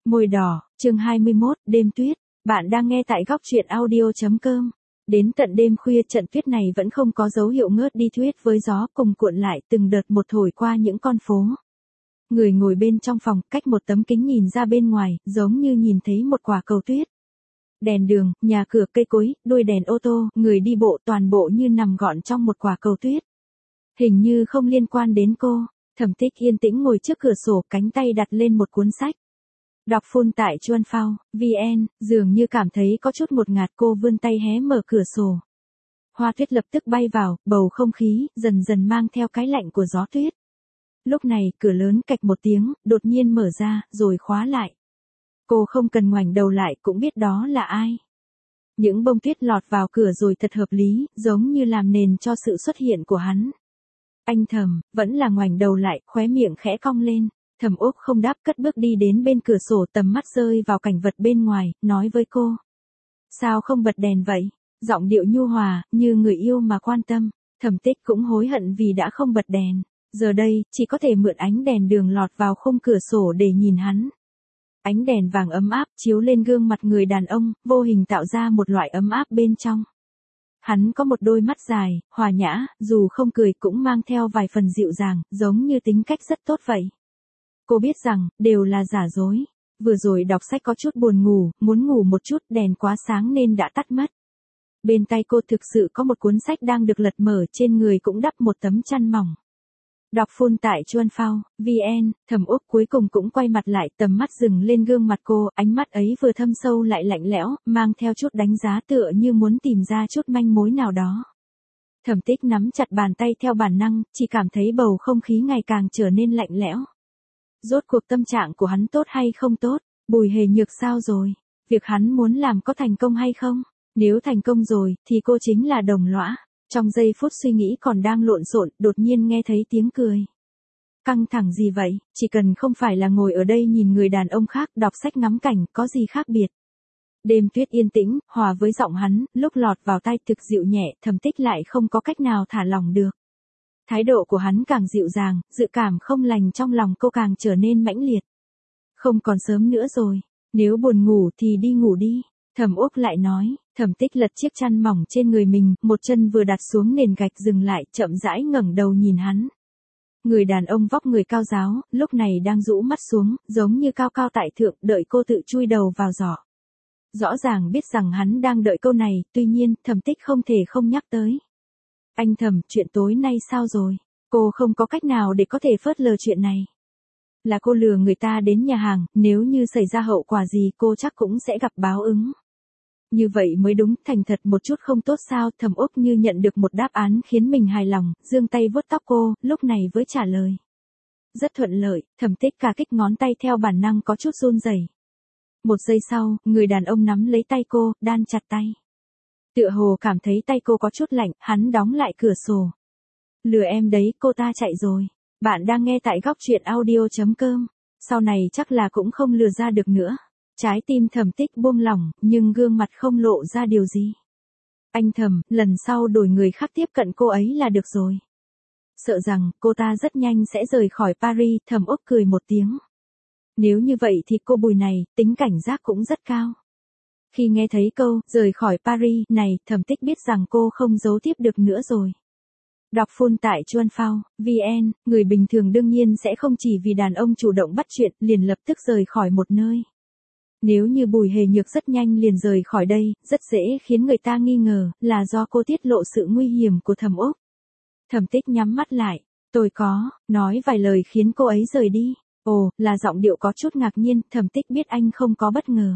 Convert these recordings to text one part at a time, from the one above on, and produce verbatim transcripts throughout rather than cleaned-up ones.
Môi đỏ, chương hai mươi mốt, đêm tuyết. Bạn đang nghe tại góc truyện audio.com. Đến tận đêm khuya trận tuyết này vẫn không có dấu hiệu ngớt đi, tuyết với gió cùng cuộn lại từng đợt một thổi qua những con phố. Người ngồi bên trong phòng, cách một tấm kính nhìn ra bên ngoài, giống như nhìn thấy một quả cầu tuyết. Đèn đường, nhà cửa, cây cối, đuôi đèn ô tô, người đi bộ, toàn bộ như nằm gọn trong một quả cầu tuyết. Hình như không liên quan đến cô. Thẩm Tích yên tĩnh ngồi trước cửa sổ, cánh tay đặt lên một cuốn sách. Đọc full tại chuan phao chấm vn, dường như cảm thấy có chút ngột ngạt, cô vươn tay hé mở cửa sổ. Hoa tuyết lập tức bay vào, bầu không khí dần dần mang theo cái lạnh của gió tuyết. Lúc này, cửa lớn cạch một tiếng, đột nhiên mở ra, rồi khóa lại. Cô không cần ngoảnh đầu lại cũng biết đó là ai. Những bông tuyết lọt vào cửa rồi thật hợp lý, giống như làm nền cho sự xuất hiện của hắn. Anh thầm, vẫn là ngoảnh đầu lại, khóe miệng khẽ cong lên. Thẩm Úc không đáp, cất bước đi đến bên cửa sổ, tầm mắt rơi vào cảnh vật bên ngoài, nói với cô. Sao không bật đèn vậy? Giọng điệu nhu hòa, như người yêu mà quan tâm. Thẩm Tích cũng hối hận vì đã không bật đèn. Giờ đây, chỉ có thể mượn ánh đèn đường lọt vào khung cửa sổ để nhìn hắn. Ánh đèn vàng ấm áp chiếu lên gương mặt người đàn ông, vô hình tạo ra một loại ấm áp bên trong. Hắn có một đôi mắt dài, hòa nhã, dù không cười cũng mang theo vài phần dịu dàng, giống như tính cách rất tốt vậy. Cô biết rằng, đều là giả dối. Vừa rồi đọc sách có chút buồn ngủ, muốn ngủ một chút, đèn quá sáng nên đã tắt mất. Bên tay cô thực sự có một cuốn sách đang được lật mở, trên người cũng đắp một tấm chăn mỏng. Đọc full tại chuan phao chấm vn, Thẩm Úc cuối cùng cũng quay mặt lại, tầm mắt dừng lên gương mặt cô, ánh mắt ấy vừa thâm sâu lại lạnh lẽo, mang theo chút đánh giá, tựa như muốn tìm ra chút manh mối nào đó. Thẩm Tích nắm chặt bàn tay theo bản năng, chỉ cảm thấy bầu không khí ngày càng trở nên lạnh lẽo. Rốt cuộc tâm trạng của hắn tốt hay không tốt? Bùi Hề Nhược sao rồi? Việc hắn muốn làm có thành công hay không? Nếu thành công rồi, thì cô chính là đồng lõa. Trong giây phút suy nghĩ còn đang lộn xộn, đột nhiên nghe thấy tiếng cười. Căng thẳng gì vậy? Chỉ cần không phải là ngồi ở đây nhìn người đàn ông khác đọc sách ngắm cảnh, có gì khác biệt. Đêm tuyết yên tĩnh, hòa với giọng hắn, lúc lọt vào tai thực dịu nhẹ, Thẩm Tích lại không có cách nào thả lỏng được. Thái độ của hắn càng dịu dàng, dự cảm không lành trong lòng cô càng trở nên mãnh liệt. Không còn sớm nữa rồi, nếu buồn ngủ thì đi ngủ đi. Thẩm Úc lại nói. Thẩm Tích lật chiếc chăn mỏng trên người mình, một chân vừa đặt xuống nền gạch dừng lại, chậm rãi ngẩng đầu nhìn hắn. Người đàn ông vóc người cao ráo, lúc này đang rũ mắt xuống, giống như cao cao tại thượng, đợi cô tự chui đầu vào giỏ. Rõ ràng biết rằng hắn đang đợi câu này, tuy nhiên, Thẩm Tích không thể không nhắc tới. Anh Thẩm, chuyện tối nay sao rồi? Cô không có cách nào để có thể phớt lờ chuyện này. Là cô lừa người ta đến nhà hàng, nếu như xảy ra hậu quả gì cô chắc cũng sẽ gặp báo ứng. Như vậy mới đúng, thành thật một chút không tốt sao? Thẩm Úc như nhận được một đáp án khiến mình hài lòng, giương tay vuốt tóc cô, lúc này với trả lời. Rất thuận lợi, Thẩm Tích cả kích ngón tay theo bản năng có chút run rẩy. Một giây sau, người đàn ông nắm lấy tay cô, đan chặt tay. Tựa hồ cảm thấy tay cô có chút lạnh, hắn đóng lại cửa sổ. Lừa em đấy, cô ta chạy rồi. Bạn đang nghe tại góc truyện audio.com. Sau này chắc là cũng không lừa ra được nữa. Trái tim Thẩm Tích buông lỏng, nhưng gương mặt không lộ ra điều gì. Anh Thẩm, lần sau đổi người khác tiếp cận cô ấy là được rồi. Sợ rằng, cô ta rất nhanh sẽ rời khỏi Paris, Thẩm Úc cười một tiếng. Nếu như vậy thì cô Bùi này, tính cảnh giác cũng rất cao. Khi nghe thấy câu, rời khỏi Paris này, Thẩm Tích biết rằng cô không giấu tiếp được nữa rồi. Đọc full tại chuan phao chấm vn, người bình thường đương nhiên sẽ không chỉ vì đàn ông chủ động bắt chuyện, liền lập tức rời khỏi một nơi. Nếu như Bùi Hề Nhược rất nhanh liền rời khỏi đây, rất dễ khiến người ta nghi ngờ, là do cô tiết lộ sự nguy hiểm của Thẩm Úc. Thẩm Tích nhắm mắt lại, tôi có, nói vài lời khiến cô ấy rời đi. Ồ, là giọng điệu có chút ngạc nhiên, Thẩm Tích biết anh không có bất ngờ.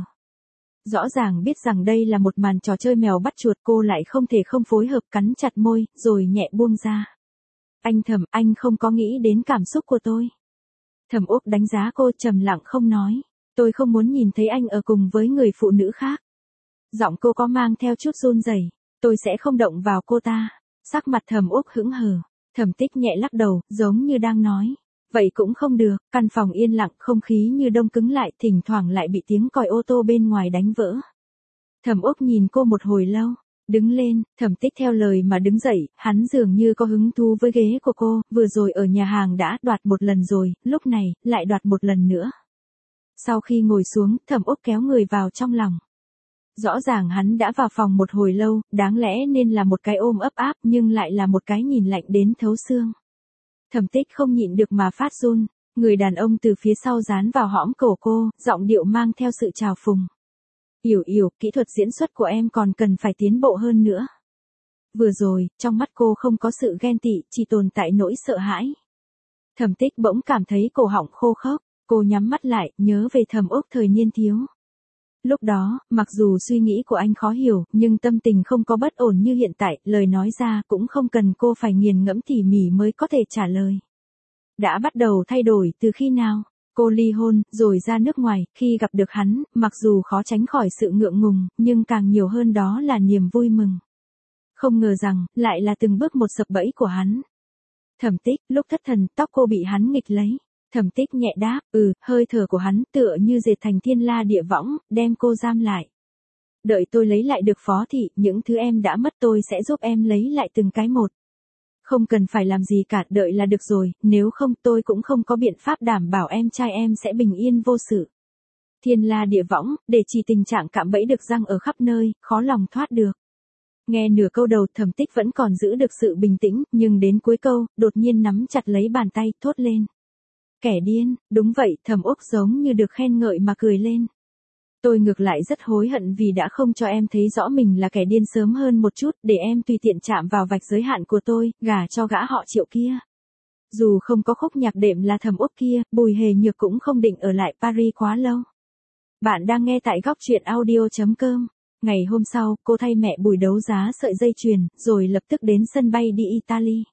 Rõ ràng biết rằng đây là một màn trò chơi mèo bắt chuột, cô lại không thể không phối hợp, cắn chặt môi, rồi nhẹ buông ra. Anh Thẩm, anh không có nghĩ đến cảm xúc của tôi. Thẩm Úc đánh giá cô, trầm lặng không nói. Tôi không muốn nhìn thấy anh ở cùng với người phụ nữ khác. Giọng cô có mang theo chút run rẩy. Tôi sẽ không động vào cô ta. Sắc mặt Thẩm Úc hững hờ. Thẩm Tích nhẹ lắc đầu, giống như đang nói. Vậy cũng không được. Căn phòng yên lặng, không khí như đông cứng lại, thỉnh thoảng lại bị tiếng còi ô tô bên ngoài đánh vỡ. Thẩm Úc nhìn cô một hồi lâu. Đứng lên, Thẩm Tích theo lời mà đứng dậy, hắn dường như có hứng thú với ghế của cô, vừa rồi ở nhà hàng đã đoạt một lần rồi, lúc này, lại đoạt một lần nữa. Sau khi ngồi xuống, Thẩm Úc kéo người vào trong lòng. Rõ ràng hắn đã vào phòng một hồi lâu, đáng lẽ nên là một cái ôm ấp áp nhưng lại là một cái nhìn lạnh đến thấu xương. Thẩm Tích không nhịn được mà phát run, người đàn ông từ phía sau dán vào hõm cổ cô, giọng điệu mang theo sự trào phùng. Yểu Yểu, kỹ thuật diễn xuất của em còn cần phải tiến bộ hơn nữa. Vừa rồi, trong mắt cô không có sự ghen tị, chỉ tồn tại nỗi sợ hãi. Thẩm Tích bỗng cảm thấy cổ họng khô khốc, cô nhắm mắt lại, nhớ về Thẩm Úc thời niên thiếu. Lúc đó, mặc dù suy nghĩ của anh khó hiểu, nhưng tâm tình không có bất ổn như hiện tại, lời nói ra cũng không cần cô phải nghiền ngẫm tỉ mỉ mới có thể trả lời. Đã bắt đầu thay đổi từ khi nào? Cô ly hôn, rồi ra nước ngoài, khi gặp được hắn, mặc dù khó tránh khỏi sự ngượng ngùng, nhưng càng nhiều hơn đó là niềm vui mừng. Không ngờ rằng, lại là từng bước một sập bẫy của hắn. Thẩm Tích, lúc thất thần, tóc cô bị hắn nghịch lấy. Thẩm Tích nhẹ đáp, ừ, hơi thở của hắn tựa như dệt thành thiên la địa võng, đem cô giam lại. Đợi tôi lấy lại được Phó Thị, những thứ em đã mất tôi sẽ giúp em lấy lại từng cái một. Không cần phải làm gì cả, đợi là được rồi, nếu không tôi cũng không có biện pháp đảm bảo em trai em sẽ bình yên vô sự. Thiên la địa võng, để chỉ tình trạng cạm bẫy được răng ở khắp nơi, khó lòng thoát được. Nghe nửa câu đầu, Thẩm Tích vẫn còn giữ được sự bình tĩnh, nhưng đến cuối câu, đột nhiên nắm chặt lấy bàn tay, thốt lên. Kẻ điên, đúng vậy, Thẩm Úc giống như được khen ngợi mà cười lên. Tôi ngược lại rất hối hận vì đã không cho em thấy rõ mình là kẻ điên sớm hơn một chút, để em tùy tiện chạm vào vạch giới hạn của tôi, gả cho gã họ Triệu kia. Dù không có khúc nhạc đệm là Thẩm Úc kia, Bùi Hề Nhược cũng không định ở lại Paris quá lâu. Bạn đang nghe tại góc truyện audio chấm com. Ngày hôm sau, cô thay mẹ Bùi đấu giá sợi dây chuyền, rồi lập tức đến sân bay đi Italy.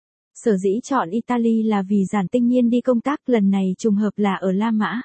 Sở dĩ chọn Italy là vì Giản Tinh Nhiên đi công tác, lần này trùng hợp là ở La Mã.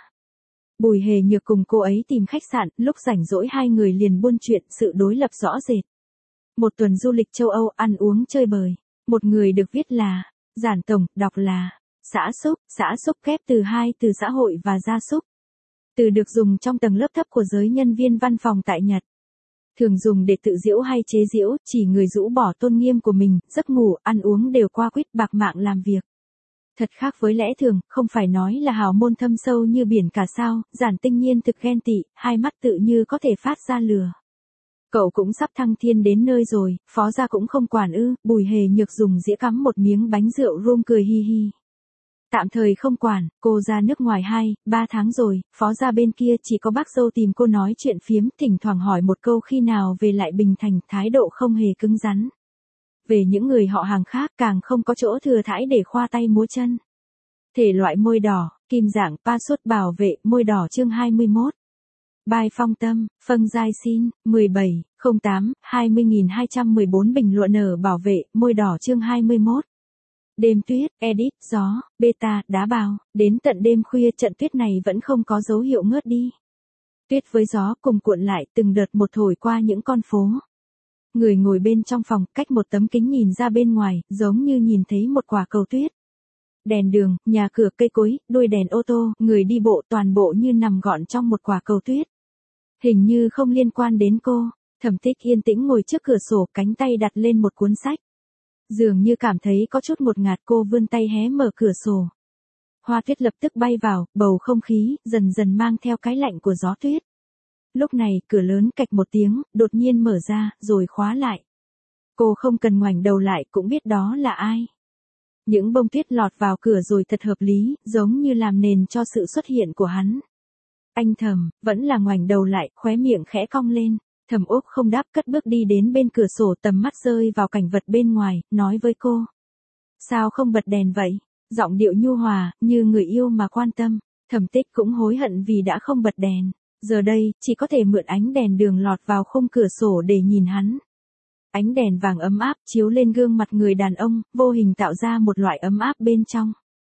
Bùi Hề Nhược cùng cô ấy tìm khách sạn, lúc rảnh rỗi hai người liền buôn chuyện, sự đối lập rõ rệt. Một tuần du lịch châu Âu, ăn uống chơi bời. Một người được viết là, Giản Tổng, đọc là, xã xúc, xã xúc ghép từ hai từ xã hội và gia súc. Từ được dùng trong tầng lớp thấp của giới nhân viên văn phòng tại Nhật. Thường dùng để tự giễu hay chế giễu, chỉ người rũ bỏ tôn nghiêm của mình, giấc ngủ, ăn uống đều qua quýt bạc mạng làm việc. Thật khác với lẽ thường, không phải nói là hào môn thâm sâu như biển cả sao, Giản Tinh Nhiên thực ghen tị, hai mắt tự như có thể phát ra lửa. Cậu cũng sắp thăng thiên đến nơi rồi, Phó gia cũng không quản ư, Bùi Hề Nhược dùng dĩa cắm một miếng bánh rượu rum cười hi hi. Tạm thời không quản, cô ra nước ngoài hai, ba tháng rồi, Phó gia bên kia chỉ có bác dâu tìm cô nói chuyện phiếm, thỉnh thoảng hỏi một câu khi nào về lại Bình Thành, thái độ không hề cứng rắn. Về những người họ hàng khác càng không có chỗ thừa thãi để khoa tay múa chân. Thể loại môi đỏ, kim dạng, password bảo vệ, môi đỏ chương hai mươi mốt. Bài Phong Tâm, Phân Giai Xin, mười bảy, không tám, hai mươi nghìn hai trăm mười bốn bình luận ở bảo vệ, môi đỏ chương hai mươi mốt. Đêm tuyết, edit, gió, beta, đá bào, đến tận đêm khuya trận tuyết này vẫn không có dấu hiệu ngớt đi. Tuyết với gió cùng cuộn lại từng đợt một thổi qua những con phố. Người ngồi bên trong phòng, cách một tấm kính nhìn ra bên ngoài, giống như nhìn thấy một quả cầu tuyết. Đèn đường, nhà cửa, cây cối, đuôi đèn ô tô, người đi bộ toàn bộ như nằm gọn trong một quả cầu tuyết. Hình như không liên quan đến cô, Thẩm Tích yên tĩnh ngồi trước cửa sổ, cánh tay đặt lên một cuốn sách. Dường như cảm thấy có chút ngột ngạt, cô vươn tay hé mở cửa sổ. Hoa tuyết lập tức bay vào, bầu không khí, dần dần mang theo cái lạnh của gió tuyết. Lúc này, cửa lớn cạch một tiếng, đột nhiên mở ra, rồi khóa lại. Cô không cần ngoảnh đầu lại, cũng biết đó là ai. Những bông tuyết lọt vào cửa rồi thật hợp lý, giống như làm nền cho sự xuất hiện của hắn. Anh thầm, vẫn là ngoảnh đầu lại, khóe miệng khẽ cong lên. Thẩm Úc không đáp, cất bước đi đến bên cửa sổ, tầm mắt rơi vào cảnh vật bên ngoài, nói với cô. Sao không bật đèn vậy? Giọng điệu nhu hòa, như người yêu mà quan tâm. Thẩm Tích cũng hối hận vì đã không bật đèn. Giờ đây, chỉ có thể mượn ánh đèn đường lọt vào khung cửa sổ để nhìn hắn. Ánh đèn vàng ấm áp chiếu lên gương mặt người đàn ông, vô hình tạo ra một loại ấm áp bên trong.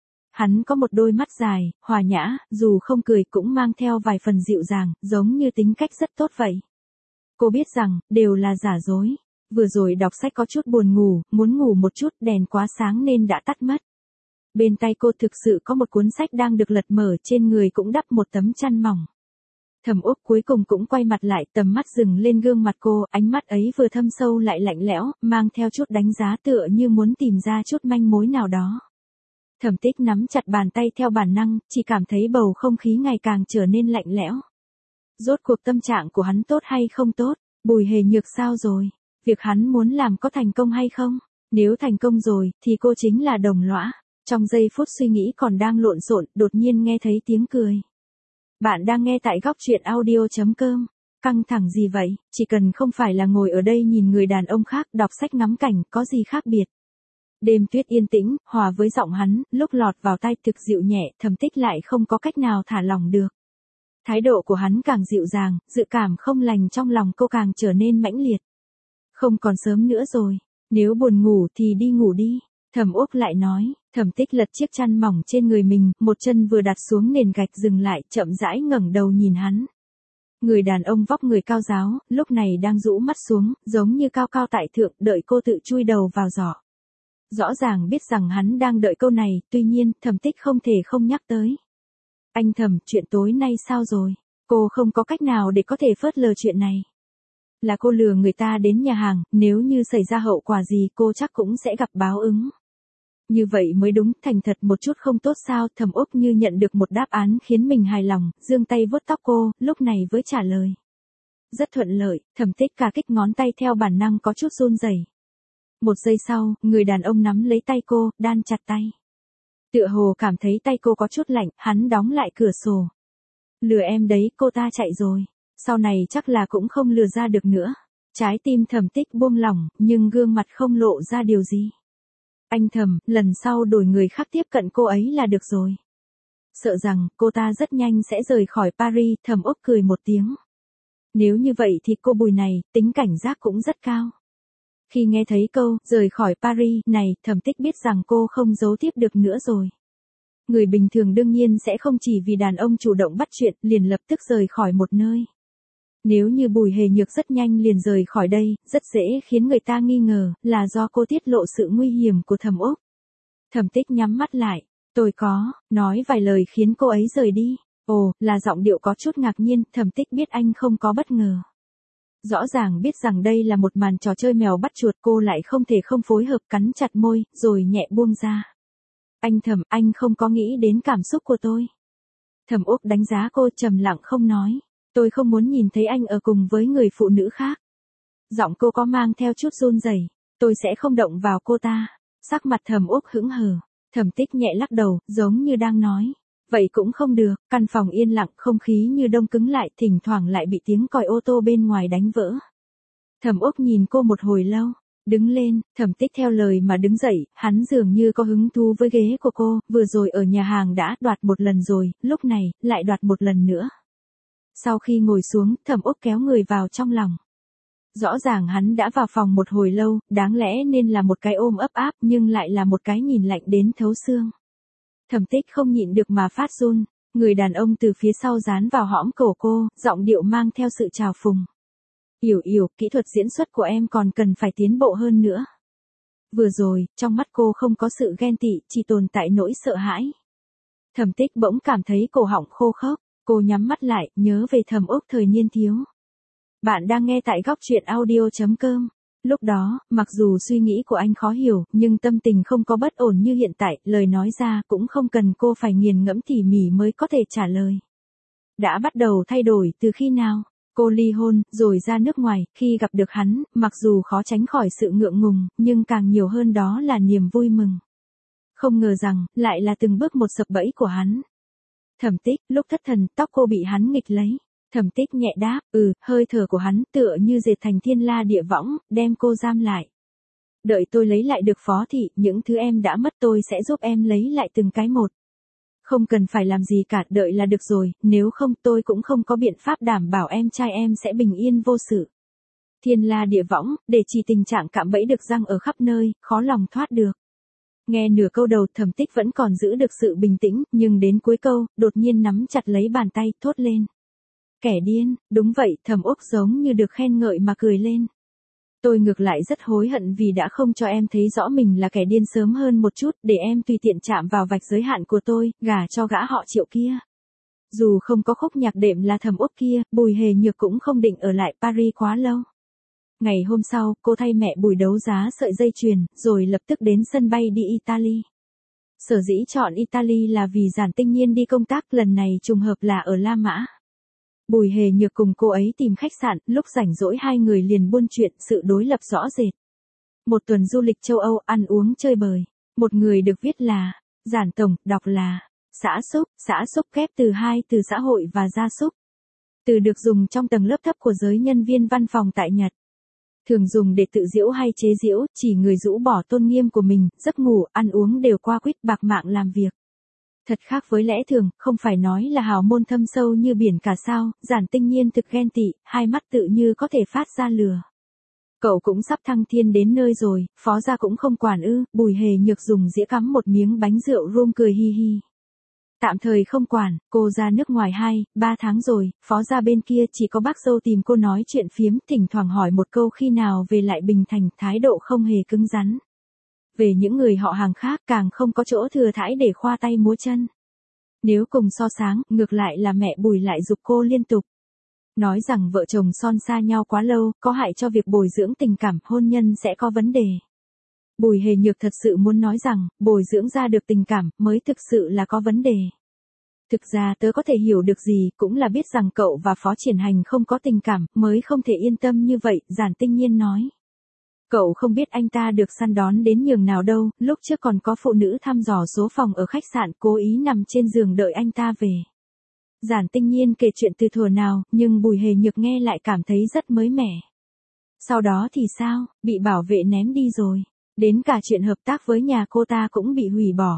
Hắn có một đôi mắt dài, hòa nhã, dù không cười cũng mang theo vài phần dịu dàng, giống như tính cách rất tốt vậy. Cô biết rằng, đều là giả dối. Vừa rồi đọc sách có chút buồn ngủ, muốn ngủ một chút, đèn quá sáng nên đã tắt mất. Bên tay cô thực sự có một cuốn sách đang được lật mở, trên người cũng đắp một tấm chăn mỏng. Thẩm Úc cuối cùng cũng quay mặt lại, tầm mắt dừng lên gương mặt cô, ánh mắt ấy vừa thâm sâu lại lạnh lẽo, mang theo chút đánh giá tựa như muốn tìm ra chút manh mối nào đó. Thẩm Tích nắm chặt bàn tay theo bản năng, chỉ cảm thấy bầu không khí ngày càng trở nên lạnh lẽo. Rốt cuộc tâm trạng của hắn tốt hay không tốt? Bùi Hề Nhược sao rồi? Việc hắn muốn làm có thành công hay không? Nếu thành công rồi, thì cô chính là đồng lõa. Trong giây phút suy nghĩ còn đang lộn xộn, đột nhiên nghe thấy tiếng cười. Bạn đang nghe tại góc truyện audio chấm com. Căng thẳng gì vậy? Chỉ cần không phải là ngồi ở đây nhìn người đàn ông khác đọc sách ngắm cảnh, có gì khác biệt. Đêm tuyết yên tĩnh, hòa với giọng hắn, lúc lọt vào tai thực dịu nhẹ, Thẩm Tích lại không có cách nào thả lỏng được. Thái độ của hắn càng dịu dàng, dự cảm không lành trong lòng cô càng trở nên mãnh liệt. Không còn sớm nữa rồi, nếu buồn ngủ thì đi ngủ đi. Thẩm Úc lại nói. Thẩm Tích lật chiếc chăn mỏng trên người mình, một chân vừa đặt xuống nền gạch dừng lại, chậm rãi ngẩng đầu nhìn hắn. Người đàn ông vóc người cao ráo, lúc này đang rũ mắt xuống, giống như cao cao tại thượng, đợi cô tự chui đầu vào giỏ. Rõ ràng biết rằng hắn đang đợi câu này, tuy nhiên, Thẩm Tích không thể không nhắc tới. Anh Thẩm, chuyện tối nay sao rồi? Cô không có cách nào để có thể phớt lờ chuyện này. Là cô lừa người ta đến nhà hàng, nếu như xảy ra hậu quả gì cô chắc cũng sẽ gặp báo ứng. Như vậy mới đúng, thành thật một chút không tốt sao? Thẩm Úc như nhận được một đáp án khiến mình hài lòng, giương tay vuốt tóc cô, lúc này với trả lời. Rất thuận lợi, Thẩm Tích cà kích ngón tay theo bản năng có chút run rẩy. Một giây sau, người đàn ông nắm lấy tay cô, đan chặt tay. Tựa hồ cảm thấy tay cô có chút lạnh, hắn đóng lại cửa sổ. Lừa em đấy, cô ta chạy rồi. Sau này chắc là cũng không lừa ra được nữa. Trái tim Thẩm Tích buông lỏng, nhưng gương mặt không lộ ra điều gì. Anh Thẩm, lần sau đổi người khác tiếp cận cô ấy là được rồi. Sợ rằng, cô ta rất nhanh sẽ rời khỏi Paris, Thẩm Úc cười một tiếng. Nếu như vậy thì cô Bùi này, tính cảnh giác cũng rất cao. Khi nghe thấy câu, rời khỏi Paris, này, Thẩm Tích biết rằng cô không giấu tiếp được nữa rồi. Người bình thường đương nhiên sẽ không chỉ vì đàn ông chủ động bắt chuyện, liền lập tức rời khỏi một nơi. Nếu như Bùi Hề Nhược rất nhanh liền rời khỏi đây, rất dễ khiến người ta nghi ngờ, là do cô tiết lộ sự nguy hiểm của Thẩm Úc. Thẩm Tích nhắm mắt lại, tôi có, nói vài lời khiến cô ấy rời đi. Ồ, là giọng điệu có chút ngạc nhiên, Thẩm Tích biết anh không có bất ngờ. Rõ ràng biết rằng đây là một màn trò chơi mèo bắt chuột, cô lại không thể không phối hợp, cắn chặt môi, rồi nhẹ buông ra. Anh Thẩm, anh không có nghĩ đến cảm xúc của tôi. Thẩm Úc đánh giá cô, trầm lặng không nói. Tôi không muốn nhìn thấy anh ở cùng với người phụ nữ khác. Giọng cô có mang theo chút run rẩy. Tôi sẽ không động vào cô ta. Sắc mặt Thẩm Úc hững hờ. Thẩm Tích nhẹ lắc đầu, giống như đang nói. Vậy cũng không được, căn phòng yên lặng, không khí như đông cứng lại, thỉnh thoảng lại bị tiếng còi ô tô bên ngoài đánh vỡ. Thẩm Úc nhìn cô một hồi lâu. Đứng lên, Thẩm Tích theo lời mà đứng dậy, hắn dường như có hứng thú với ghế của cô, vừa rồi ở nhà hàng đã đoạt một lần rồi, lúc này, lại đoạt một lần nữa. Sau khi ngồi xuống, Thẩm Úc kéo người vào trong lòng. Rõ ràng hắn đã vào phòng một hồi lâu, đáng lẽ nên là một cái ôm ấp áp nhưng lại là một cái nhìn lạnh đến thấu xương. Thẩm Tích không nhịn được mà phát run, người đàn ông từ phía sau dán vào hõm cổ cô, giọng điệu mang theo sự trào phùng. Yểu Yểu, kỹ thuật diễn xuất của em còn cần phải tiến bộ hơn nữa. Vừa rồi, trong mắt cô không có sự ghen tị, chỉ tồn tại nỗi sợ hãi. Thẩm Tích bỗng cảm thấy cổ họng khô khốc, cô nhắm mắt lại, nhớ về Thẩm Úc thời niên thiếu. Bạn đang nghe tại góc truyện audio chấm com. Lúc đó, mặc dù suy nghĩ của anh khó hiểu, nhưng tâm tình không có bất ổn như hiện tại, lời nói ra cũng không cần cô phải nghiền ngẫm tỉ mỉ mới có thể trả lời. Đã bắt đầu thay đổi từ khi nào? Cô ly hôn, rồi ra nước ngoài, khi gặp được hắn, mặc dù khó tránh khỏi sự ngượng ngùng, nhưng càng nhiều hơn đó là niềm vui mừng. Không ngờ rằng, lại là từng bước một sập bẫy của hắn. Thẩm Tích, lúc thất thần, tóc cô bị hắn nghịch lấy. Thẩm Tích nhẹ đáp, ừ, hơi thở của hắn tựa như dệt thành thiên la địa võng, đem cô giam lại. Đợi tôi lấy lại được Phó thị, những thứ em đã mất tôi sẽ giúp em lấy lại từng cái một. Không cần phải làm gì cả, đợi là được rồi, nếu không tôi cũng không có biện pháp đảm bảo em trai em sẽ bình yên vô sự. Thiên la địa võng, để chỉ tình trạng cạm bẫy được răng ở khắp nơi, khó lòng thoát được. Nghe nửa câu đầu, Thẩm Tích vẫn còn giữ được sự bình tĩnh, nhưng đến cuối câu, đột nhiên nắm chặt lấy bàn tay, thốt lên. Kẻ điên, đúng vậy, Thẩm Úc giống như được khen ngợi mà cười lên. Tôi ngược lại rất hối hận vì đã không cho em thấy rõ mình là kẻ điên sớm hơn một chút, để em tùy tiện chạm vào vạch giới hạn của tôi, gả cho gã họ Triệu kia. Dù không có khúc nhạc đệm là Thẩm Úc kia, Bùi Hề Nhược cũng không định ở lại Paris quá lâu. Ngày hôm sau, cô thay mẹ Bùi đấu giá sợi dây chuyền, rồi lập tức đến sân bay đi Italy. Sở dĩ chọn Italy là vì Giản Tinh Nhiên đi công tác lần này trùng hợp là ở La Mã. Bùi Hề Nhược cùng cô ấy tìm khách sạn, lúc rảnh rỗi hai người liền buôn chuyện, sự đối lập rõ rệt. Một tuần du lịch châu Âu, ăn uống chơi bời. Một người được viết là, Giản Tổng, đọc là, xã xúc, xã xúc ghép từ hai từ xã hội và gia súc. Từ được dùng trong tầng lớp thấp của giới nhân viên văn phòng tại Nhật. Thường dùng để tự giễu hay chế giễu, chỉ người rũ bỏ tôn nghiêm của mình, giấc ngủ, ăn uống đều qua quýt bạc mạng làm việc. Thật khác với lẽ thường, không phải nói là hào môn thâm sâu như biển cả sao, Giản Tinh Nhiên thực ghen tị, hai mắt tự như có thể phát ra lửa. Cậu cũng sắp thăng thiên đến nơi rồi, phó gia cũng không quản ư, Bùi Hề Nhược dùng dĩa cắm một miếng bánh rượu rum cười hi hi. Tạm thời không quản, cô ra nước ngoài hai, ba tháng rồi, phó gia bên kia chỉ có bác dâu tìm cô nói chuyện phiếm, thỉnh thoảng hỏi một câu khi nào về lại Bình Thành, thái độ không hề cứng rắn. Về những người họ hàng khác càng không có chỗ thừa thãi để khoa tay múa chân. Nếu cùng so sáng, ngược lại là mẹ Bùi lại giục cô liên tục. Nói rằng vợ chồng son xa nhau quá lâu, có hại cho việc bồi dưỡng tình cảm, hôn nhân sẽ có vấn đề. Bùi Hề Nhược thật sự muốn nói rằng, bồi dưỡng ra được tình cảm, mới thực sự là có vấn đề. Thực ra tớ có thể hiểu được gì, cũng là biết rằng cậu và Phó Triển Hành không có tình cảm, mới không thể yên tâm như vậy, Giản Tinh Nhiên nói. Cậu không biết anh ta được săn đón đến nhường nào đâu, lúc trước còn có phụ nữ thăm dò số phòng ở khách sạn cố ý nằm trên giường đợi anh ta về. Giản Tinh Nhiên kể chuyện từ thuở nào, nhưng Bùi Hề Nhược nghe lại cảm thấy rất mới mẻ. Sau đó thì sao, bị bảo vệ ném đi rồi. Đến cả chuyện hợp tác với nhà cô ta cũng bị hủy bỏ.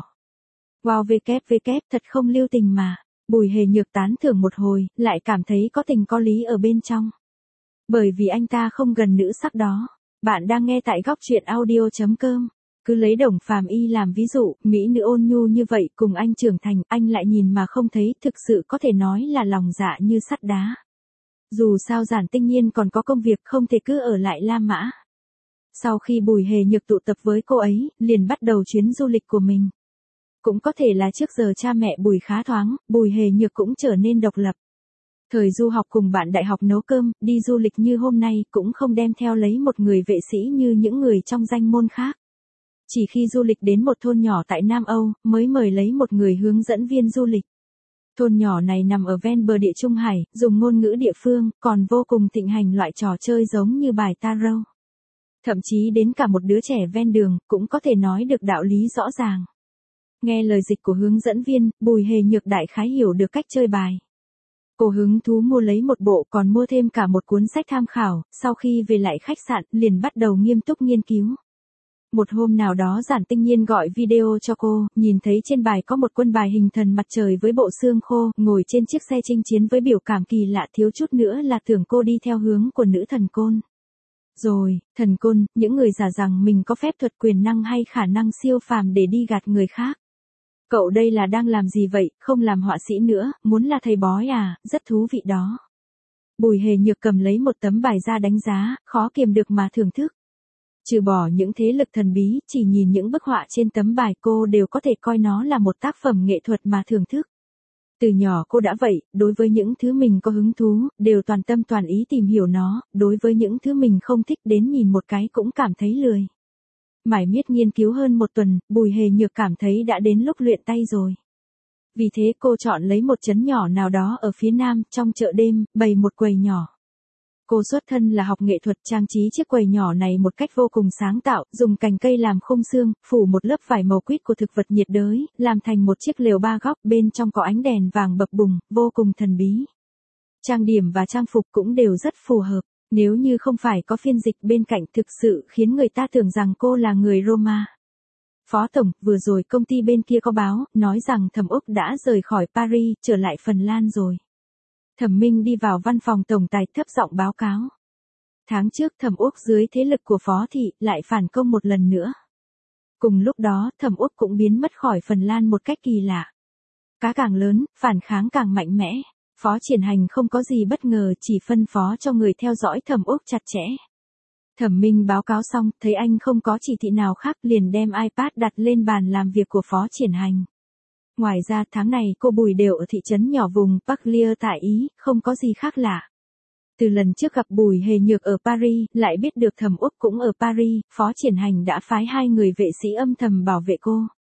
Wow vê kép vê kép thật không lưu tình mà. Bùi Hề Nhược tán thưởng một hồi, lại cảm thấy có tình có lý ở bên trong. Bởi vì anh ta không gần nữ sắc đó. Bạn đang nghe tại góc truyện audio chấm com. Cứ lấy Đồng Phàm Y làm ví dụ, mỹ nữ ôn nhu như vậy cùng anh trưởng thành, anh lại nhìn mà không thấy, thực sự có thể nói là lòng dạ như sắt đá. Dù sao Giản Tinh Nhiên còn có công việc không thể cứ ở lại La Mã. Sau khi Bùi Hề Nhược tụ tập với cô ấy, liền bắt đầu chuyến du lịch của mình. Cũng có thể là trước giờ cha mẹ Bùi khá thoáng, Bùi Hề Nhược cũng trở nên độc lập. Thời du học cùng bạn đại học nấu cơm, đi du lịch như hôm nay cũng không đem theo lấy một người vệ sĩ như những người trong danh môn khác. Chỉ khi du lịch đến một thôn nhỏ tại Nam Âu, mới mời lấy một người hướng dẫn viên du lịch. Thôn nhỏ này nằm ở ven bờ địa Trung Hải, dùng ngôn ngữ địa phương, còn vô cùng thịnh hành loại trò chơi giống như bài tarot. Thậm chí đến cả một đứa trẻ ven đường, cũng có thể nói được đạo lý rõ ràng. Nghe lời dịch của hướng dẫn viên, Bùi Hề Nhược đại khái hiểu được cách chơi bài. Cô hứng thú mua lấy một bộ, còn mua thêm cả một cuốn sách tham khảo, sau khi về lại khách sạn, liền bắt đầu nghiêm túc nghiên cứu. Một hôm nào đó Giản Tinh Nhiên gọi video cho cô, nhìn thấy trên bài có một quân bài hình thần mặt trời với bộ xương khô, ngồi trên chiếc xe chinh chiến với biểu cảm kỳ lạ, thiếu chút nữa là tưởng cô đi theo hướng của nữ thần côn. Rồi, thần côn, những người giả rằng mình có phép thuật quyền năng hay khả năng siêu phàm để đi gạt người khác. Cậu đây là đang làm gì vậy, không làm họa sĩ nữa, muốn là thầy bói à, rất thú vị đó. Bùi Hề Nhược cầm lấy một tấm bài ra đánh giá, khó kiềm được mà thưởng thức. Trừ bỏ những thế lực thần bí, chỉ nhìn những bức họa trên tấm bài cô đều có thể coi nó là một tác phẩm nghệ thuật mà thưởng thức. Từ nhỏ cô đã vậy, đối với những thứ mình có hứng thú, đều toàn tâm toàn ý tìm hiểu nó, đối với những thứ mình không thích đến nhìn một cái cũng cảm thấy lười. Mải miết nghiên cứu hơn một tuần, Bùi Hề Nhược cảm thấy đã đến lúc luyện tay rồi. Vì thế cô chọn lấy một trấn nhỏ nào đó ở phía nam, trong chợ đêm, bày một quầy nhỏ. Cô xuất thân là học nghệ thuật, trang trí chiếc quầy nhỏ này một cách vô cùng sáng tạo, dùng cành cây làm khung xương, phủ một lớp vải màu quýt của thực vật nhiệt đới, làm thành một chiếc lều ba góc, bên trong có ánh đèn vàng bập bùng, vô cùng thần bí. Trang điểm và trang phục cũng đều rất phù hợp, nếu như không phải có phiên dịch bên cạnh thực sự khiến người ta tưởng rằng cô là người Roma. Phó Tổng, vừa rồi công ty bên kia có báo, nói rằng Thẩm Úc đã rời khỏi Paris, trở lại Phần Lan rồi. Thẩm Minh đi vào văn phòng tổng tài thấp giọng báo cáo. Tháng trước Thẩm Úc dưới thế lực của Phó Thị, lại phản công một lần nữa. Cùng lúc đó, Thẩm Úc cũng biến mất khỏi Phần Lan một cách kỳ lạ. Cá càng lớn, phản kháng càng mạnh mẽ. Phó Triển Hành không có gì bất ngờ, chỉ phân phó cho người theo dõi Thẩm Úc chặt chẽ. Thẩm Minh báo cáo xong, thấy anh không có chỉ thị nào khác, liền đem iPad đặt lên bàn làm việc của Phó Triển Hành. Ngoài ra tháng này cô Bùi đều ở thị trấn nhỏ vùng Puglia tại Ý, không có gì khác lạ. Từ lần trước gặp Bùi Hề Nhược ở Paris, lại biết được Thẩm Úc cũng ở Paris, Phó Triển Hành đã phái hai người vệ sĩ âm thầm bảo vệ cô.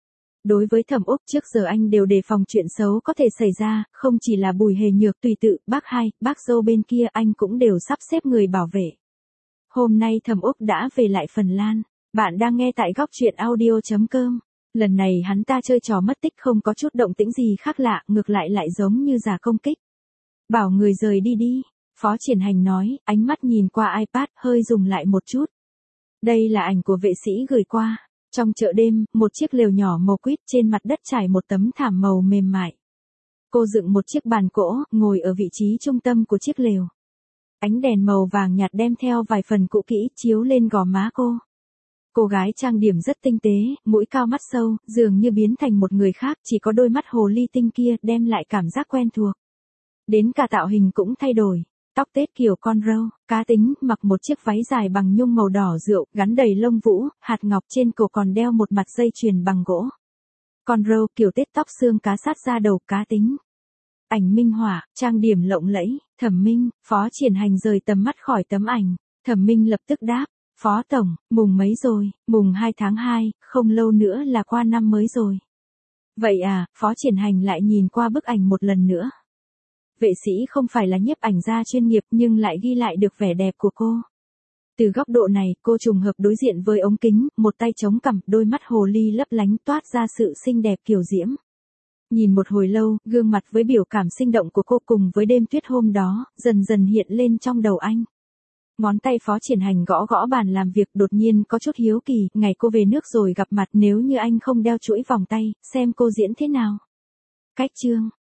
Đối với Thẩm Úc trước giờ anh đều đề phòng chuyện xấu có thể xảy ra, không chỉ là Bùi Hề Nhược tùy tự, bác hai, bác dâu bên kia anh cũng đều sắp xếp người bảo vệ. Hôm nay Thẩm Úc đã về lại Phần Lan, bạn đang nghe tại góc truyện audio.com. Lần này hắn ta chơi trò mất tích không có chút động tĩnh gì khác lạ, ngược lại lại giống như giả công kích. Bảo người rời đi đi, Phó Triển Hành nói, ánh mắt nhìn qua iPad, hơi dùng lại một chút. Đây là ảnh của vệ sĩ gửi qua. Trong chợ đêm, một chiếc lều nhỏ màu quýt trên mặt đất trải một tấm thảm màu mềm mại. Cô dựng một chiếc bàn gỗ, ngồi ở vị trí trung tâm của chiếc lều. Ánh đèn màu vàng nhạt đem theo vài phần cũ kỹ chiếu lên gò má cô. Cô gái trang điểm rất tinh tế, mũi cao mắt sâu, dường như biến thành một người khác, chỉ có đôi mắt hồ ly tinh kia đem lại cảm giác quen thuộc. Đến cả tạo hình cũng thay đổi. Tóc tết kiểu con râu, cá tính, mặc một chiếc váy dài bằng nhung màu đỏ rượu, gắn đầy lông vũ, hạt ngọc trên cổ còn đeo một mặt dây chuyền bằng gỗ. Con râu kiểu tết tóc xương cá sát ra đầu, cá tính. Ảnh minh họa, trang điểm lộng lẫy, Thẩm Minh, Phó Triển Hành rời tầm mắt khỏi tấm ảnh. Thẩm Minh lập tức đáp, Phó Tổng, mùng mấy rồi, mùng hai tháng hai, không lâu nữa là qua năm mới rồi. Vậy à, Phó Triển Hành lại nhìn qua bức ảnh một lần nữa. Vệ sĩ không phải là nhiếp ảnh gia chuyên nghiệp nhưng lại ghi lại được vẻ đẹp của cô. Từ góc độ này, cô trùng hợp đối diện với ống kính, một tay chống cằm, đôi mắt hồ ly lấp lánh toát ra sự xinh đẹp kiều diễm. Nhìn một hồi lâu, gương mặt với biểu cảm sinh động của cô cùng với đêm tuyết hôm đó, dần dần hiện lên trong đầu anh. Ngón tay Phó Triển Hành gõ gõ bàn làm việc, đột nhiên có chút hiếu kỳ, ngày cô về nước rồi gặp mặt nếu như anh không đeo chuỗi vòng tay, xem cô diễn thế nào. Cách chương.